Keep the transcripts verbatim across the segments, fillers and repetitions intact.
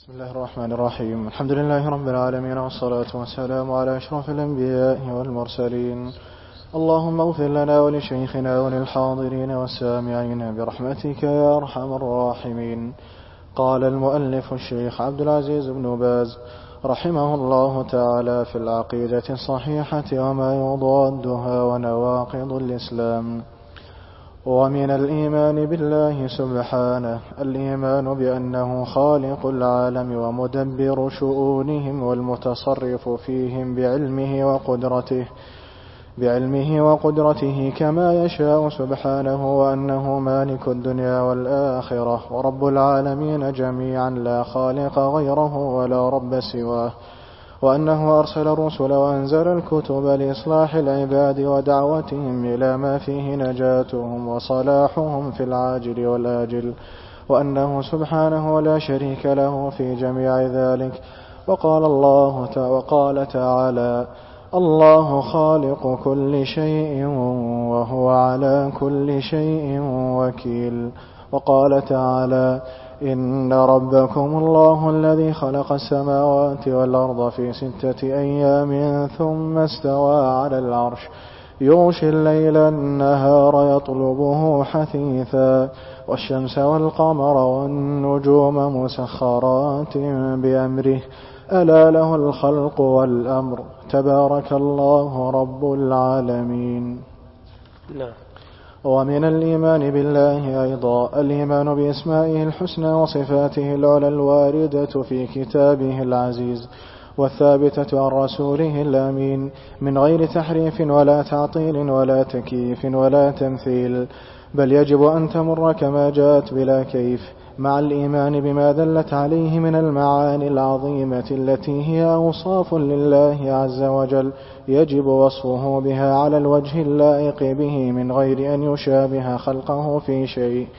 بسم الله الرحمن الرحيم. الحمد لله رب العالمين، والصلاة والسلام على أشرف الأنبياء والمرسلين. اللهم اغفر لنا ولشيخنا وللحاضرين والسامعين برحمتك يا أرحم الراحمين. قال المؤلف الشيخ عبد العزيز بن باز رحمه الله تعالى في العقيدة الصحيحة وما يضادها ونواقض الإسلام: ومن الإيمان بالله سبحانه الإيمان بأنه خالق العالم ومدبر شؤونهم والمتصرف فيهم بعلمه وقدرته بعلمه وقدرته كما يشاء سبحانه، وأنه مالك الدنيا والآخرة ورب العالمين جميعا لا خالق غيره ولا رب سواه، وأنه أرسل الرسل وأنزل الكتب لإصلاح العباد ودعوتهم إلى ما فيه نجاتهم وصلاحهم في العاجل والآجل، وأنه سبحانه لا شريك له في جميع ذلك. وقال الله وقال تعالى: الله خالق كل شيء وهو على كل شيء وكيل. وقال تعالى: إن ربكم الله الذي خلق السماوات والأرض في ستة أيام ثم استوى على العرش يغشي الليل النهار يطلبه حثيثا، والشمس والقمر والنجوم مسخرات بأمره، ألا له الخلق والأمر، تبارك الله رب العالمين. نعم. ومن الإيمان بالله أيضا الإيمان بأسمائه الحسنى وصفاته العلى الواردة في كتابه العزيز والثابتة عن رسوله الأمين، من غير تحريف ولا تعطيل ولا تكييف ولا تمثيل، بل يجب أن تمر كما جاءت بلا كيف، مع الإيمان بما دلت عليه من المعاني العظيمة التي هي أوصاف لله عز وجل يجب وصفه بها على الوجه اللائق به، من غير أن يشابه خلقه في شيء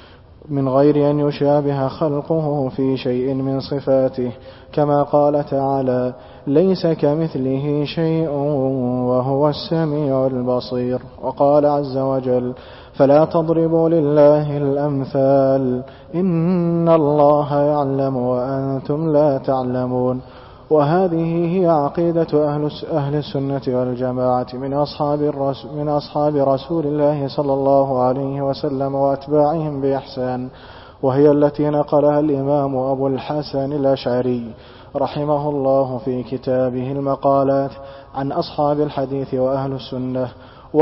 من غير أن يشابه خلقه في شيء من صفاته، كما قال تعالى: ليس كمثله شيء وهو السميع البصير. وقال عز وجل: فلا تضربوا لله الأمثال إن الله يعلم وأنتم لا تعلمون. وهذه هي عقيدة أهل السنة والجماعة من أصحاب, من أصحاب رسول الله صلى الله عليه وسلم وأتباعهم بإحسان، وهي التي نقلها الإمام أبو الحسن الأشعري رحمه الله في كتابه المقالات عن أصحاب الحديث وأهل السنة،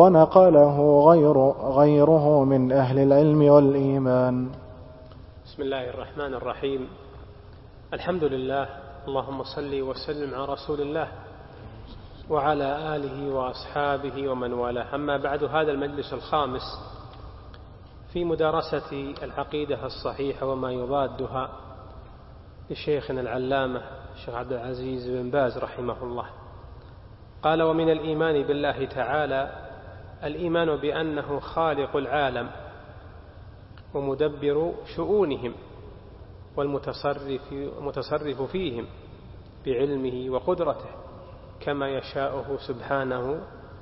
ونقله غير غيره من أهل العلم والإيمان. بسم الله الرحمن الرحيم. الحمد لله، اللهم صل وسلم على رسول الله وعلى آله وأصحابه ومن والاه. أما بعد، هذا المجلس الخامس في مدارسة العقيدة الصحيحة وما يضادها لشيخنا العلامة الشيخ عبد العزيز بن باز رحمه الله. قال: ومن الإيمان بالله تعالى الإيمان بأنه خالق العالم ومدبر شؤونهم والمتصرف فيهم بعلمه وقدرته كما يشاءه سبحانه.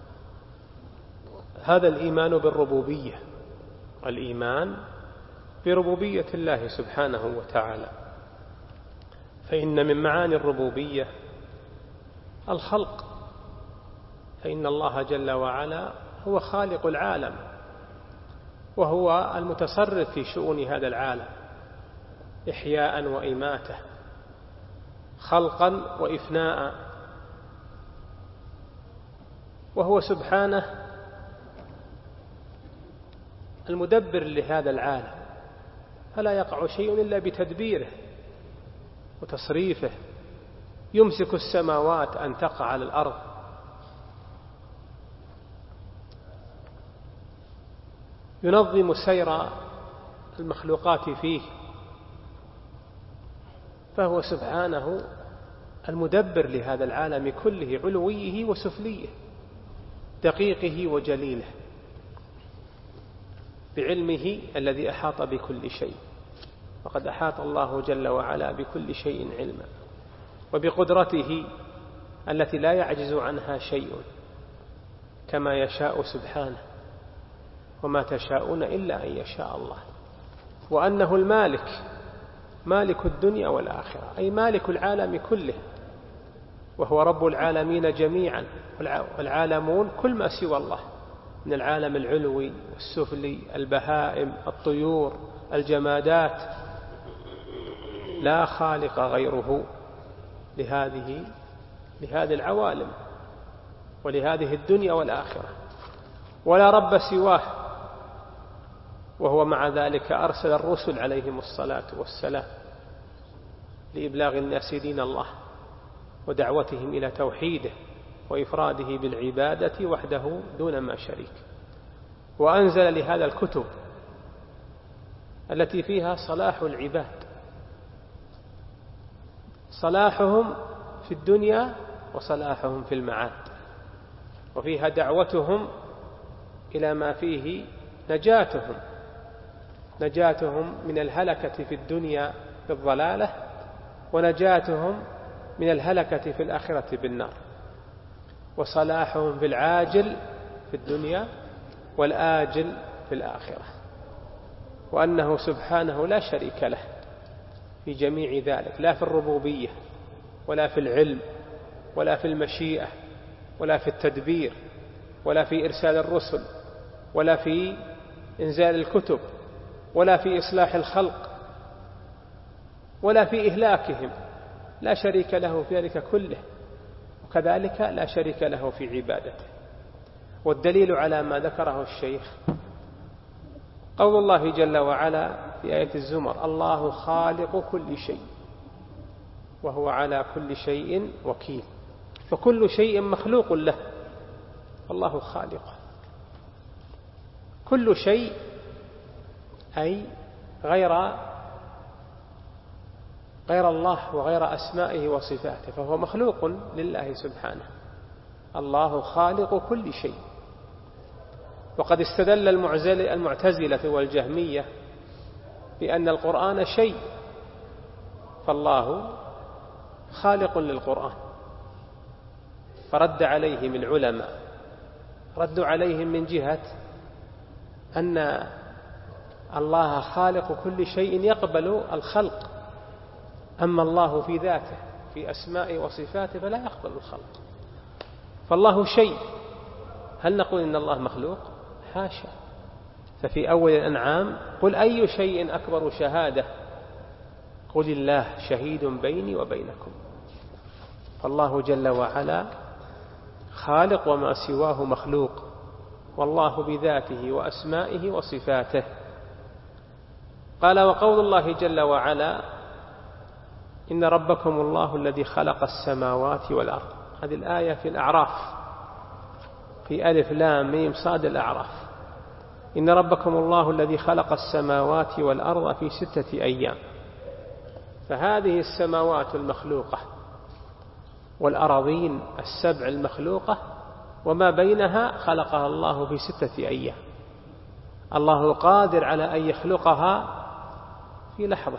هذا الإيمان بالربوبية، الإيمان بربوبية الله سبحانه وتعالى، فإن من معاني الربوبية الخلق، فإن الله جل وعلا هو خالق العالم وهو المتصرف في شؤون هذا العالم، إحياء وإماتة، خلقا وإفناء، وهو سبحانه المدبر لهذا العالم، فلا يقع شيء إلا بتدبيره وتصريفه. يمسك السماوات أن تقع على الأرض، ينظم سير المخلوقات فيه، فهو سبحانه المدبر لهذا العالم كله، علويه وسفليه، دقيقه وجليله، بعلمه الذي أحاط بكل شيء، وقد أحاط الله جل وعلا بكل شيء علما، وبقدرته التي لا يعجز عنها شيء، كما يشاء سبحانه، وما تشاءون إلا أن يشاء الله. وأنه المالك مالك الدنيا والآخرة، أي مالك العالم كله، وهو رب العالمين جميعا، والعالمون كل ما سوى الله من العالم العلوي والسفلي، البهائم، الطيور، الجمادات، لا خالق غيره لهذه لهذه العوالم ولهذه الدنيا والآخرة، ولا رب سواه. وهو مع ذلك أرسل الرسل عليهم الصلاة والسلام لإبلاغ الناس دين الله ودعوتهم إلى توحيده وإفراده بالعبادة وحده دون ما شريك، وأنزل لهذا الكتب التي فيها صلاح العباد، صلاحهم في الدنيا وصلاحهم في المعاد، وفيها دعوتهم إلى ما فيه نجاتهم نجاتهم من الهلكة في الدنيا بالضلالة، ونجاتهم من الهلكة في الآخرة بالنار، وصلاحهم في العاجل في الدنيا والآجل في الآخرة، وأنه سبحانه لا شريك له في جميع ذلك، لا في الربوبية ولا في العلم ولا في المشيئة ولا في التدبير ولا في إرسال الرسل ولا في إنزال الكتب ولا في إصلاح الخلق ولا في إهلاكهم، لا شريك له في ذلك كله، وكذلك لا شريك له في عبادته. والدليل على ما ذكره الشيخ قول الله جل وعلا في آية الزمر: الله خالق كل شيء وهو على كل شيء وكيل. فكل شيء مخلوق له، الله خالقه. كل شيء أي غير غير الله وغير أسمائه وصفاته، فهو مخلوق لله سبحانه. الله خالق كل شيء. وقد استدل المعتزلة والجهمية بأن القرآن شيء، فالله خالق للقرآن، فرد عليهم العلماء، ردوا عليهم من جهة أن الله خالق كل شيء يقبل الخلق، أما الله في ذاته في أسماء وصفاته فلا يقبل الخلق، فالله شيء. هل نقول إن الله مخلوق؟ حاشا. ففي أول الأنعام: قل أي شيء أكبر شهادة؟ قل الله شهيد بيني وبينكم. فالله جل وعلا خالق وما سواه مخلوق، والله بذاته وأسمائه وصفاته. قال: وقول الله جل وعلا: إن ربكم الله الذي خلق السماوات والأرض. هذه الآية في الأعراف، في ألف لام ميم صاد الأعراف. إن ربكم الله الذي خلق السماوات والأرض في ستة أيام. فهذه السماوات المخلوقة والأراضين السبع المخلوقة وما بينها خلقها الله في ستة أيام. الله قادر على أن يخلقها في لحظة،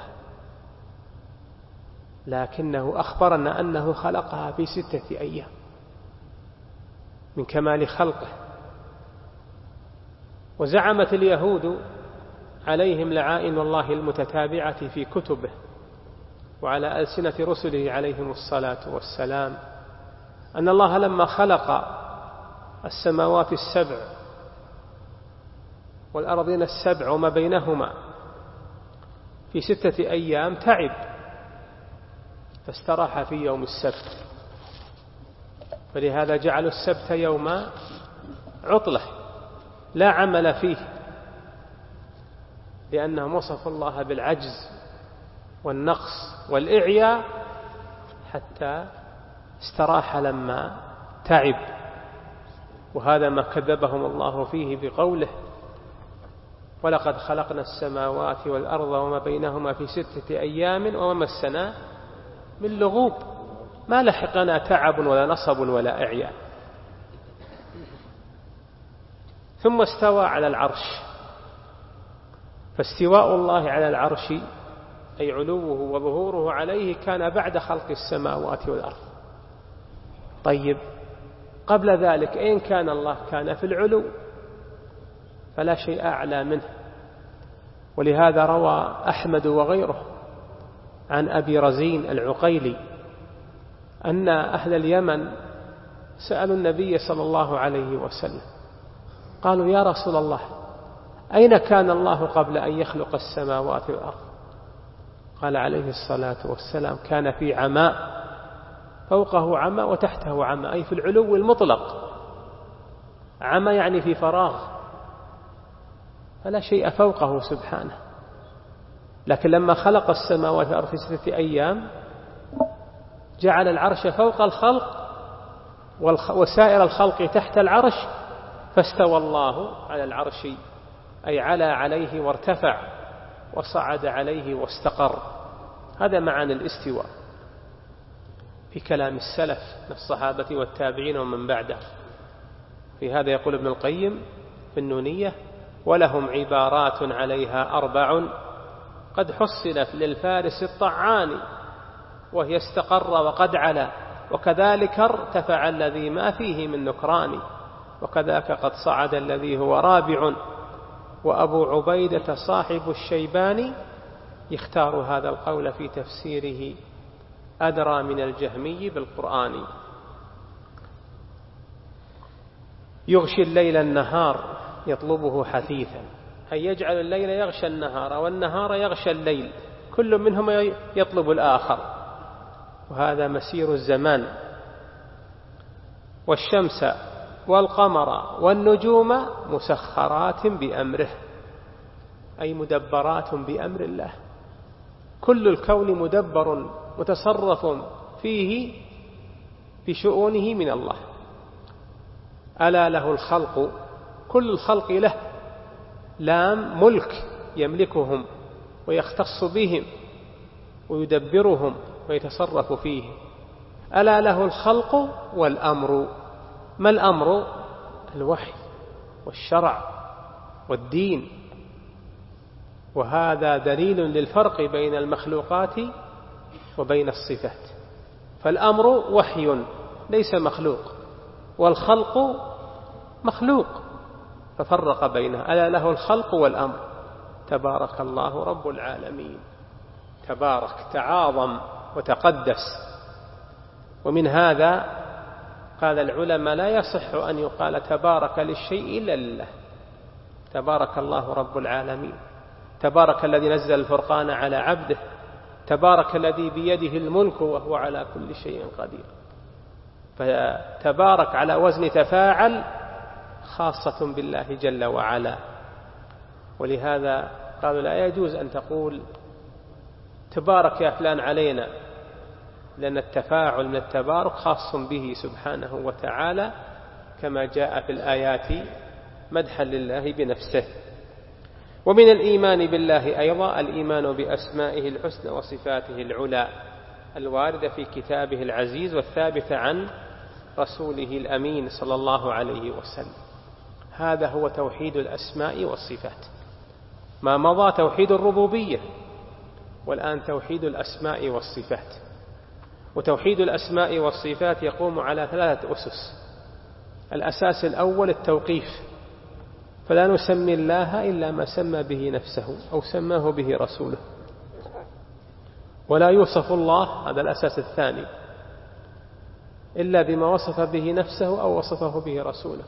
لكنه أخبرنا أنه خلقها في ستة أيام من كمال خلقه. وزعمت اليهود عليهم لعائن الله المتتابعة في كتبه وعلى ألسنة رسله عليهم الصلاة والسلام أن الله لما خلق السماوات السبع والأرضين السبع وما بينهما في ستة أيام تعب فاستراح في يوم السبت، فلهذا جعلوا السبت يوم عطلة لا عمل فيه، لأنهم وصفوا الله بالعجز والنقص والإعياء حتى استراح لما تعب. وهذا ما كذبهم الله فيه بقوله: ولقد خلقنا السماوات والأرض وما بينهما في ستة أيام وما مسنا من لغوب، ما لحقنا تعب ولا نصب ولا إعياء. ثم استوى على العرش. فاستواء الله على العرش أي علوه وظهوره عليه كان بعد خلق السماوات والأرض. طيب، قبل ذلك أين كان الله؟ كان في العلو، فلا شيء أعلى منه. ولهذا روى أحمد وغيره عن أبي رزين العقيلي أن أهل اليمن سألوا النبي صلى الله عليه وسلم، قالوا: يا رسول الله، أين كان الله قبل أن يخلق السماوات والأرض؟ قال عليه الصلاة والسلام: كان في عماء، فوقه عمى وتحته عمى، أي في العلو المطلق. عمى يعني في فراغ، فلا شيء فوقه سبحانه. لكن لما خلق السماوات والأرض في ستة أيام جعل العرش فوق الخلق وسائر الخلق تحت العرش، فاستوى الله على العرش، أي على عليه وارتفع، وصعد عليه واستقر. هذا معنى الاستواء في كلام السلف من الصحابة والتابعين ومن بعده. في هذا يقول ابن القيم في النونية: ولهم عبارات عليها أربع قد حصلت للفارس الطعان، وهي استقر وقد علا، وكذلك ارتفع الذي ما فيه من نكران، وكذاك قد صعد الذي هو رابع، وأبو عبيدة صاحب الشيباني يختار هذا القول في تفسيره أدرى من الجهمي بالقرآن. يغشي الليل النهار يطلبه حثيثا، أي يجعل الليل يغشى النهار والنهار يغشى الليل، كل منهما يطلب الآخر، وهذا مسير الزمان. والشمس والقمر والنجوم مسخرات بأمره، أي مدبرات بأمر الله، كل الكون مدبر متصرف فيه بشؤونه من الله. ألا له الخلق، كل الخلق له، لام ملك يملكهم ويختص بهم ويدبرهم ويتصرف فيه. ألا له الخلق والأمر. ما الأمر؟ الوحي والشرع والدين، وهذا دليل للفرق بين المخلوقات وبين الصفات. فالأمر وحي ليس مخلوق، والخلق مخلوق، ففرق بينها. ألا له الخلق والأمر. تبارك الله رب العالمين، تبارك تعاظم وتقدس. ومن هذا قال العلماء: لا يصح أن يقال تبارك للشيء إلا لله. تبارك الله رب العالمين، تبارك الذي نزل الفرقان على عبده، تبارك الذي بيده الملك وهو على كل شيء قدير. فتبارك على وزن تفاعل خاصة بالله جل وعلا. ولهذا قالوا: لا يجوز أن تقول تبارك يا فلان علينا، لأن التفاعل من التبارك خاص به سبحانه وتعالى، كما جاء في الآيات مدحا لله بنفسه. ومن الإيمان بالله أيضا الإيمان بأسمائه الحسنى وصفاته العلى الواردة في كتابه العزيز والثابتة عن رسوله الأمين صلى الله عليه وسلم. هذا هو توحيد الأسماء والصفات. ما مضى توحيد الربوبية، والآن توحيد الأسماء والصفات. وتوحيد الأسماء والصفات يقوم على ثلاثة أسس. الأساس الأول التوقيف، فلا نسمي الله إلا ما سمى به نفسه أو سماه به رسوله، ولا يوصف الله، هذا الأساس الثاني، إلا بما وصف به نفسه أو وصفه به رسوله.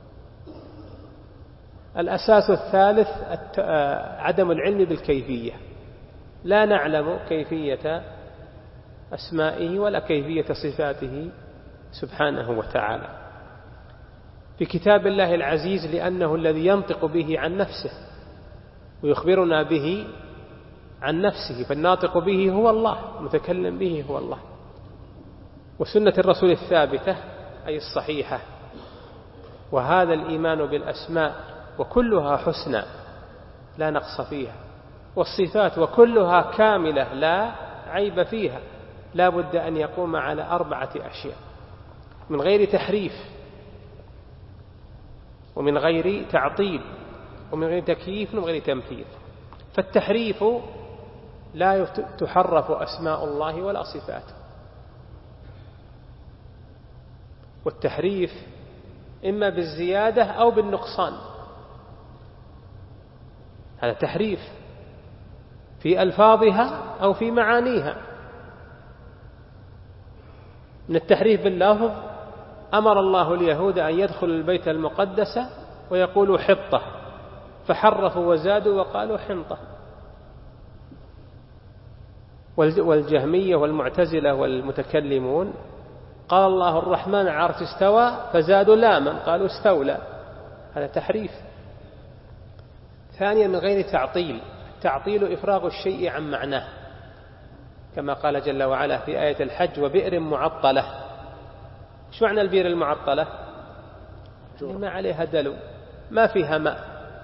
الأساس الثالث عدم العلم بالكيفية، لا نعلم كيفية أسمائه ولا كيفية صفاته سبحانه وتعالى. في كتاب الله العزيز لأنه الذي ينطق به عن نفسه ويخبرنا به عن نفسه، فالناطق به هو الله، المتكلم به هو الله. وسنة الرسول الثابتة أي الصحيحة. وهذا الإيمان بالأسماء وكلها حسنى لا نقص فيها، والصفات وكلها كاملة لا عيب فيها، لا بد أن يقوم على أربعة أشياء: من غير تحريف، ومن غير تعطيل، ومن غير تكييف، ومن غير تمثيل. فالتحريف لا تحرف أسماء الله ولا صفاته، والتحريف إما بالزيادة أو بالنقصان، هذا تحريف. في ألفاظها أو في معانيها. من التحريف باللفظ أمر الله اليهود أن يدخلوا البيت المقدس ويقولوا حطة، فحرفوا وزادوا وقالوا حنطة. والجهمية والمعتزلة والمتكلمون قال الله الرحمن على العرش استوى فزادوا لاما قالوا استولى، هذا تحريف. ثانيا من غير تعطيل، تعطيل إفراغ الشيء عن معناه، كما قال جل وعلا في آية الحج وبئر معطلة. شو معنى البئر المعطلة؟ ما عليها دلو، ما فيها ماء.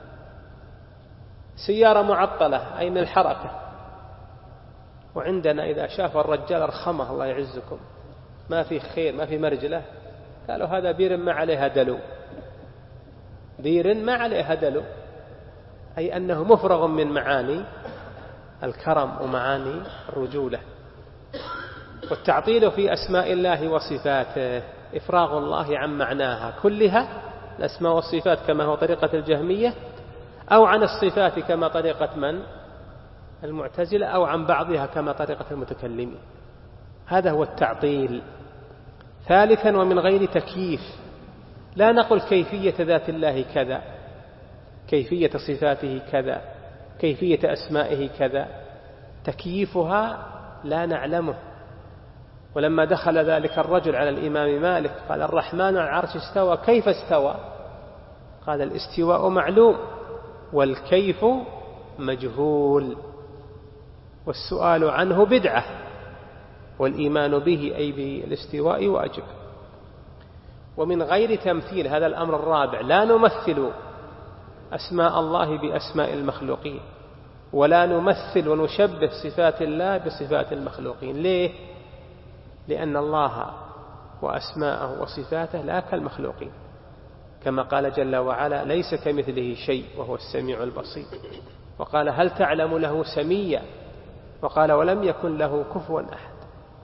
سيارة معطلة أي من الحركة، وعندنا إذا شاف الرجال أرخمه الله يعزكم، ما في خير ما في مرجلة، قالوا هذا بئر ما عليها دلو. بئر ما عليها دلو أي أنه مفرغ من معاني الكرم ومعاني الرجولة. والتعطيل في أسماء الله وصفاته إفراغ الله عن معناها كلها، الأسماء والصفات كما هو طريقة الجهمية، أو عن الصفات كما طريقة من؟ المعتزلة، أو عن بعضها كما طريقة المتكلمين. هذا هو التعطيل. ثالثا ومن غير تكييف، لا نقل كيفية ذات الله كذا، كيفية صفاته كذا، كيفية أسمائه كذا، تكييفها لا نعلمه. ولما دخل ذلك الرجل على الإمام مالك قال الرحمن على العرش استوى، كيف استوى؟ قال الاستواء معلوم والكيف مجهول، والسؤال عنه بدعة، والإيمان به أي بالاستواء واجب. ومن غير تمثيل، هذا الأمر الرابع، لا نمثل أسماء الله بأسماء المخلوقين، ولا نمثل ونشبه صفات الله بصفات المخلوقين. ليه؟ لأن الله وأسماءه وصفاته لا كالمخلوقين، كما قال جل وعلا ليس كمثله شيء وهو السميع البصير. وقال هل تعلم له سميا، وقال ولم يكن له كفوا أحد.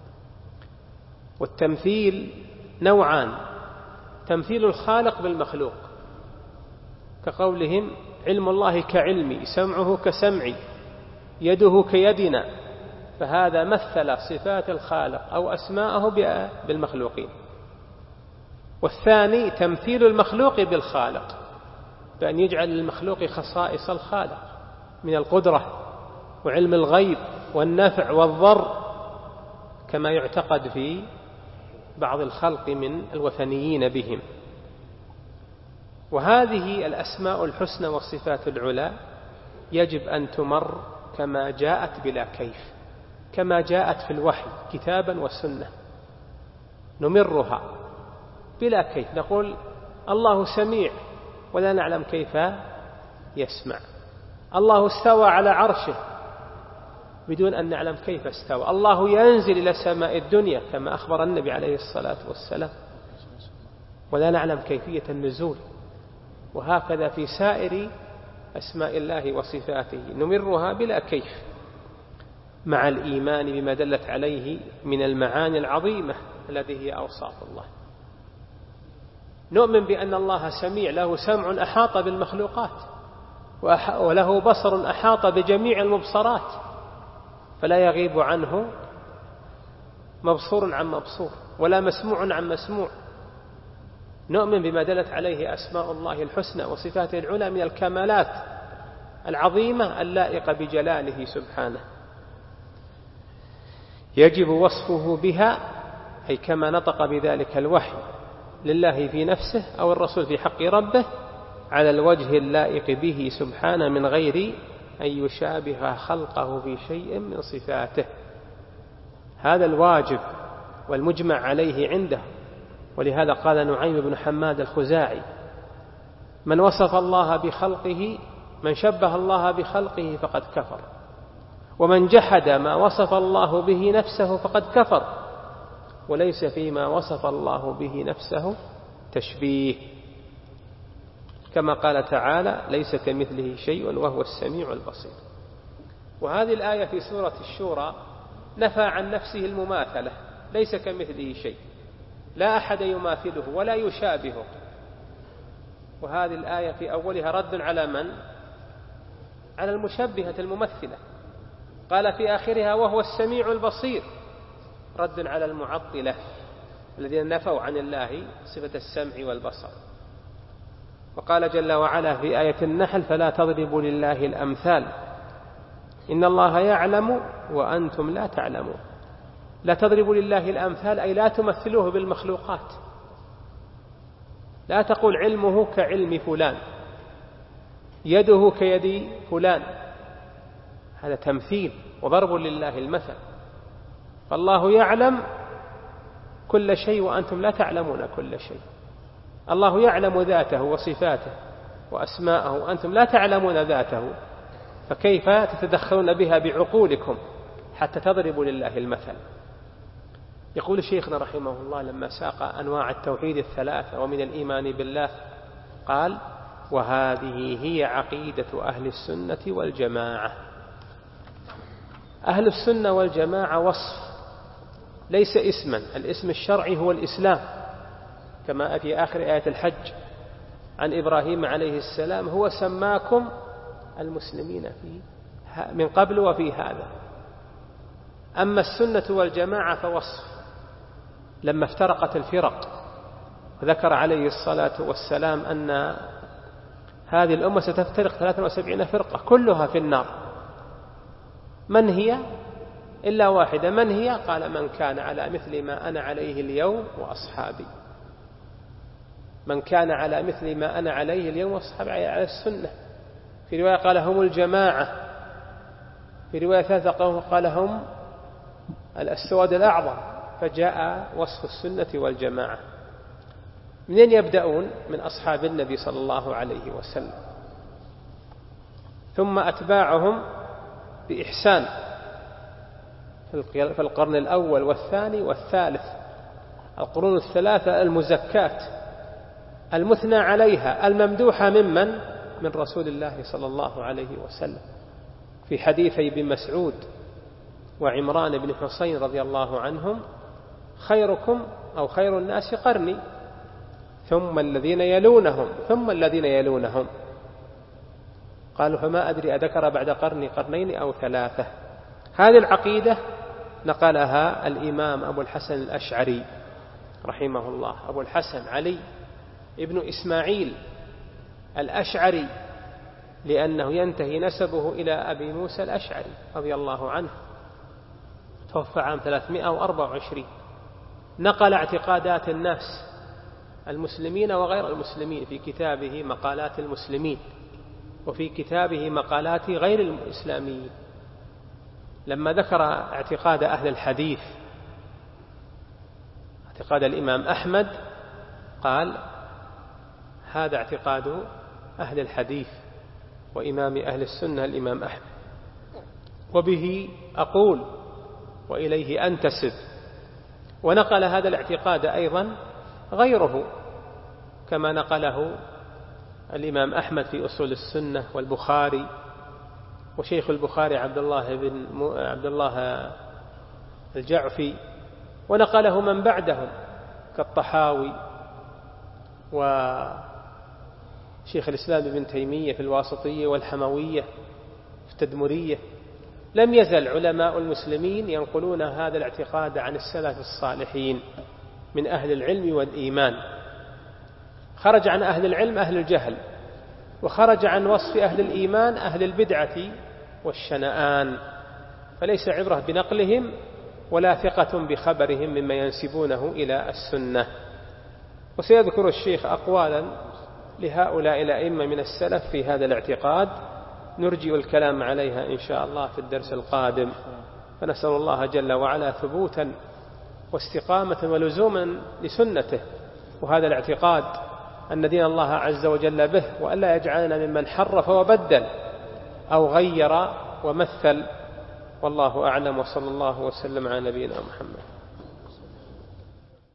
والتمثيل نوعان، تمثيل الخالق بالمخلوق، كقولهم علم الله كعلمي، سمعه كسمعي، يده كيدنا، فهذا مثل صفات الخالق أو أسماءه بالمخلوقين. والثاني تمثيل المخلوق بالخالق، بأن يجعل للمخلوق خصائص الخالق من القدرة وعلم الغيب والنفع والضر، كما يعتقد في بعض الخلق من الوثنيين بهم. وهذه الأسماء الحسنى والصفات العلى يجب أن تمر كما جاءت بلا كيف، كما جاءت في الوحي كتابا وسنة، نمرها بلا كيف. نقول الله سميع ولا نعلم كيف يسمع، الله استوى على عرشه بدون أن نعلم كيف استوى، الله ينزل إلى سماء الدنيا كما أخبر النبي عليه الصلاة والسلام ولا نعلم كيفية النزول. وهكذا في سائر أسماء الله وصفاته نمرها بلا كيف، مع الإيمان بما دلت عليه من المعاني العظيمة التي هي أوصاف الله. نؤمن بأن الله سميع، له سمع أحاط بالمخلوقات، وله بصر أحاط بجميع المبصرات، فلا يغيب عنه مبصور عن مبصور ولا مسموع عن مسموع. نؤمن بما دلت عليه أسماء الله الحسنى وصفاته العلى من الكمالات العظيمة اللائقة بجلاله سبحانه، يجب وصفه بها، أي كما نطق بذلك الوحي لله في نفسه أو الرسول في حق ربه، على الوجه اللائق به سبحانه من غير أن يشابه خلقه في شيء من صفاته. هذا الواجب والمجمع عليه عنده. ولهذا قال نعيم بن حماد الخزاعي من وصف الله بخلقه، من شبه الله بخلقه فقد كفر، ومن جحد ما وصف الله به نفسه فقد كفر، وليس فيما وصف الله به نفسه تشبيه، كما قال تعالى ليس كمثله شيء وهو السميع البصير. وهذه الآية في سورة الشورى نفى عن نفسه المماثلة، ليس كمثله شيء، لا أحد يماثله ولا يشابهه. وهذه الآية في أولها رد على من؟ على المشبهة الممثلة، قال في آخرها وهو السميع البصير، رد على المعطلة الذين نفوا عن الله صفة السمع والبصر. وقال جل وعلا في آية النحل فلا تضربوا لله الأمثال إن الله يعلم وأنتم لا تعلمون. لا تضربوا لله الأمثال أي لا تمثلوه بالمخلوقات، لا تقول علمه كعلم فلان، يده كيد فلان، هذا تمثيل وضرب لله المثل. فالله يعلم كل شيء وأنتم لا تعلمون كل شيء. الله يعلم ذاته وصفاته وأسماءه وأنتم لا تعلمون ذاته، فكيف تتدخلون بها بعقولكم حتى تضربوا لله المثل؟ يقول شيخنا رحمه الله لما ساق أنواع التوحيد الثلاثة ومن الإيمان بالله قال وهذه هي عقيدة أهل السنة والجماعة. أهل السنة والجماعة وصف ليس اسما، الاسم الشرعي هو الإسلام، كما في آخر آية الحج عن إبراهيم عليه السلام هو سماكم المسلمين فيه من قبل وفي هذا. أما السنة والجماعة فوصف، لما افترقت الفرق ذكر عليه الصلاة والسلام أن هذه الأمة ستفترق ثلاثة وسبعين فرقة كلها في النار. من هي؟ إلا واحدة. من هي؟ قال من كان على مثل ما أنا عليه اليوم وأصحابي. من كان على مثل ما أنا عليه اليوم وأصحابي على السنة. في رواية قال هم الجماعة، في رواية ثالثة قال هم السواد الأعظم، فجاء وصف السنة والجماعة. منين يبدأون؟ من أصحاب النبي صلى الله عليه وسلم، ثم أتباعهم بإحسان في القرن الأول والثاني والثالث، القرون الثلاثة المزكاة المثنى عليها الممدوحة ممن؟ من رسول الله صلى الله عليه وسلم، في حديثي ابن مسعود وعمران بن حسين رضي الله عنهم خيركم أو خير الناس قرني ثم الذين يلونهم ثم الذين يلونهم. قالوا فما أدري أذكر بعد قرني قرنين أو ثلاثة. هذه العقيدة نقلها الإمام أبو الحسن الأشعري رحمه الله، أبو الحسن علي ابن إسماعيل الأشعري، لأنه ينتهي نسبه إلى أبي موسى الأشعري رضي الله عنه، توفى عام ثلاثمائة وأربعة وعشرين. نقل اعتقادات الناس المسلمين وغير المسلمين في كتابه مقالات المسلمين، وفي كتابه مقالات غير الإسلاميين. لما ذكر اعتقاد أهل الحديث اعتقاد الإمام أحمد قال هذا اعتقاد أهل الحديث وإمام أهل السنة الإمام أحمد، وبه أقول وإليه أنتسب. ونقل هذا الاعتقاد أيضا غيره، كما نقله الإمام أحمد في أصول السنة والبخاري، وشيخ البخاري عبد الله بن عبد الله الجعفي، ونقله من بعدهم كالطحاوي وشيخ الإسلام ابن تيمية في الواسطية والحموية في التدمرية. لم يزل علماء المسلمين ينقلون هذا الاعتقاد عن السلف الصالحين من أهل العلم والإيمان. خرج عن أهل العلم أهل الجهل، وخرج عن وصف أهل الإيمان أهل البدعة والشنآن، فليس عبرة بنقلهم ولا ثقة بخبرهم مما ينسبونه إلى السنة. وسيذكر الشيخ أقوالا لهؤلاء الأئمة من السلف في هذا الاعتقاد، نرجئ الكلام عليها إن شاء الله في الدرس القادم. فنسأل الله جل وعلا ثبوتا واستقامة ولزوما لسنته وهذا الاعتقاد أن دين الله عز وجل به، وألا يجعلنا ممن حرف وبدل أو غير ومثل. والله أعلم، وصلى الله وسلم على نبينا محمد.